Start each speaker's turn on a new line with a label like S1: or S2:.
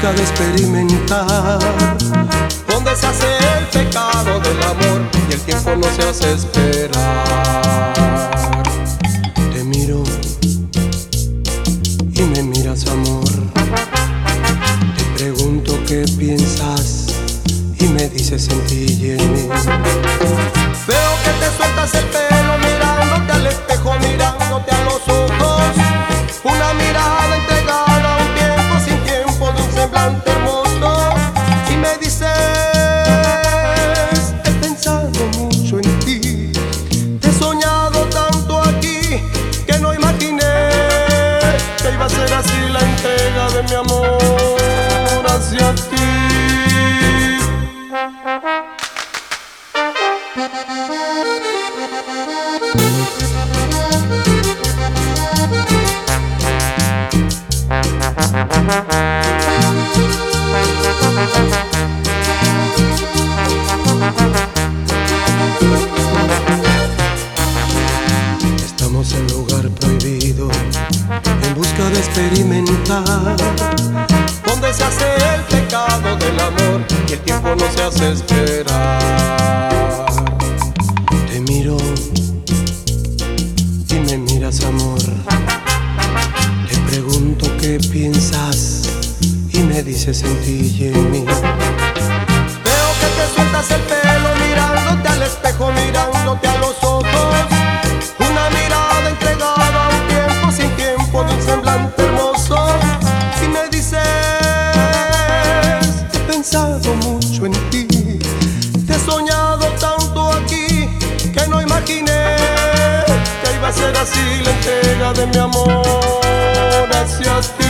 S1: busca de experimentar, donde se hace el pecado del amor y el tiempo no se hace esperar. Te miro y me miras, amor. Te pregunto qué piensas y me dices en ti y en mí. Veo que te sueltas el pelo mirándote al espejo, mirándote a los ojos. Una mirada entregada a un tiempo sin tiempo, de un semblante hermoso. Y me dices, he pensado mucho en ti, te he soñado tanto aquí, que no imaginé que iba a ser así la entrega de mi amor hacia ti. Estamos en lugar prohibido, en busca de experimentar, donde se hace el pecado del amor y el tiempo no se hace esperar. Te miro y me miras, amor. Te pregunto qué piensas y me dices en ti y en mí. Veo que te sueltas el pelo mirándote al espejo, mirándote a los ojos. Una mirada entregada a un tiempo sin tiempo, de un semblante hermoso. Y me dices, he pensado mucho en ti, te he soñado tanto aquí, que no imaginé que iba a ser así la entrega de mi amor hacia ti.